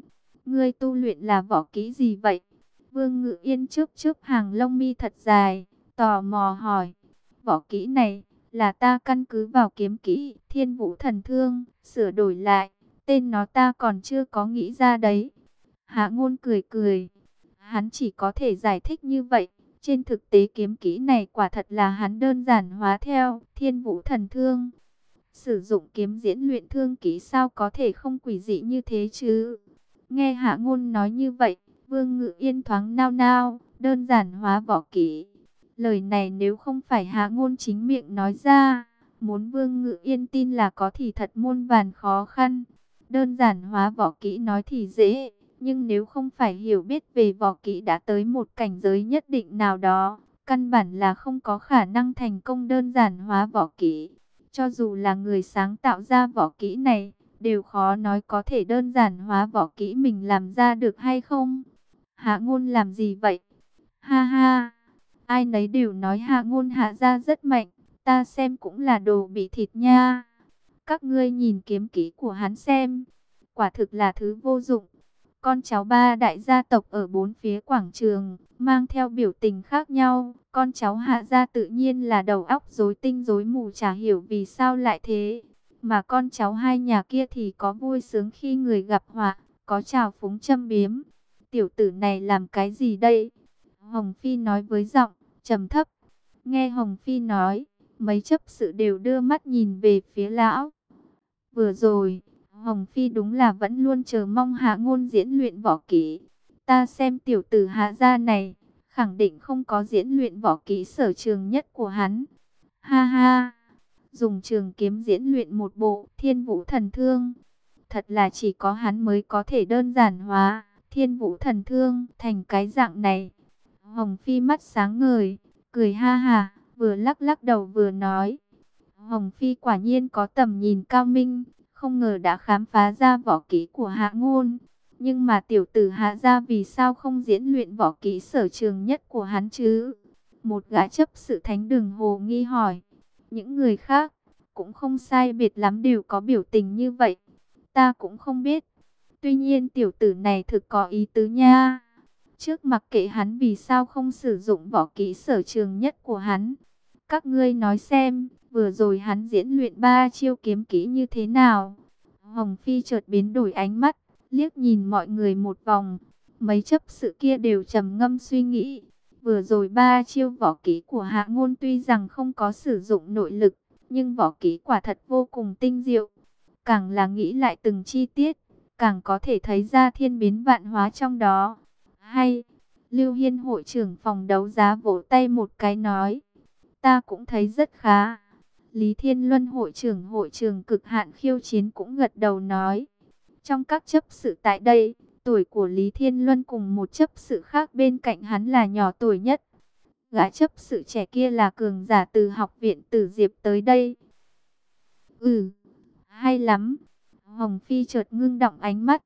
Ngươi tu luyện là võ kỹ gì vậy? Vương Ngự Yên chớp chớp hàng lông mi thật dài, tò mò hỏi. Võ kỹ này là ta căn cứ vào kiếm kỹ Thiên Vũ Thần Thương sửa đổi lại, tên nó ta còn chưa có nghĩ ra đấy. Hạ Ngôn cười cười, hắn chỉ có thể giải thích như vậy. Trên thực tế kiếm kỹ này quả thật là hắn đơn giản hóa theo Thiên Vũ Thần Thương. Sử dụng kiếm diễn luyện thương kỹ sao có thể không quỷ dị như thế chứ? Nghe Hạ Ngôn nói như vậy, Vương Ngự Yên thoáng nao nao, đơn giản hóa võ kỹ. Lời này nếu không phải Hạ Ngôn chính miệng nói ra, muốn Vương Ngự Yên tin là có thì thật muôn vàn khó khăn. Đơn giản hóa võ kỹ nói thì dễ, nhưng nếu không phải hiểu biết về võ kỹ đã tới một cảnh giới nhất định nào đó, căn bản là không có khả năng thành công đơn giản hóa võ kỹ. Cho dù là người sáng tạo ra võ kỹ này, đều khó nói có thể đơn giản hóa võ kỹ mình làm ra được hay không. Hạ Ngôn làm gì vậy? Ha ha, ai nấy đều nói Hạ Ngôn hạ ra rất mạnh, ta xem cũng là đồ bị thịt nha. Các ngươi nhìn kiếm kỹ của hắn xem, quả thực là thứ vô dụng. Con cháu ba đại gia tộc ở bốn phía quảng trường, mang theo biểu tình khác nhau. Con cháu Hạ gia tự nhiên là đầu óc rối tinh rối mù, chả hiểu vì sao lại thế. Mà con cháu hai nhà kia thì có vui sướng khi người gặp họa, có trào phúng châm biếm. Tiểu tử này làm cái gì đây? Hồng Phi nói với giọng trầm thấp. Nghe Hồng Phi nói, mấy chấp sự đều đưa mắt nhìn về phía lão. Vừa rồi, Hồng Phi đúng là vẫn luôn chờ mong Hạ Ngôn diễn luyện võ kỹ. Ta xem tiểu tử Hạ gia này, khẳng định không có diễn luyện võ kỹ sở trường nhất của hắn. Ha ha, dùng trường kiếm diễn luyện một bộ Thiên Vũ Thần Thương. Thật là chỉ có hắn mới có thể đơn giản hóa Thiên Vũ Thần Thương thành cái dạng này. Hồng Phi mắt sáng ngời, cười ha ha, vừa lắc lắc đầu vừa nói. Hồng Phi quả nhiên có tầm nhìn cao minh, không ngờ đã khám phá ra võ kỹ của Hạ Ngôn. Nhưng mà tiểu tử Hạ gia vì sao không diễn luyện võ kỹ sở trường nhất của hắn chứ? Một gã chấp sự thánh đường hồ nghi hỏi. Những người khác cũng không sai biệt lắm đều có biểu tình như vậy. Ta cũng không biết. Tuy nhiên tiểu tử này thực có ý tứ nha. Trước mặc kệ hắn vì sao không sử dụng võ kỹ sở trường nhất của hắn. Các ngươi nói xem, vừa rồi hắn diễn luyện 3 chiêu kiếm kỹ như thế nào? Hồng Phi chợt biến đổi ánh mắt, liếc nhìn mọi người một vòng. Mấy chấp sự kia đều trầm ngâm suy nghĩ. Vừa rồi 3 chiêu võ kỹ của Hạ Ngôn tuy rằng không có sử dụng nội lực, nhưng võ kỹ quả thật vô cùng tinh diệu. Càng là nghĩ lại từng chi tiết, càng có thể thấy ra thiên biến vạn hóa trong đó. Hay, Lưu Hiên hội trưởng phòng đấu giá vỗ tay một cái nói. Ta cũng thấy rất khá. Lý Thiên Luân hội trưởng cực hạn khiêu chiến cũng gật đầu nói. Trong các chấp sự tại đây, tuổi của Lý Thiên Luân cùng một chấp sự khác bên cạnh hắn là nhỏ tuổi nhất. Gã chấp sự trẻ kia là cường giả từ học viện Tử Diệp tới đây. Ừ, hay lắm. Hồng Phi chợt ngưng động ánh mắt,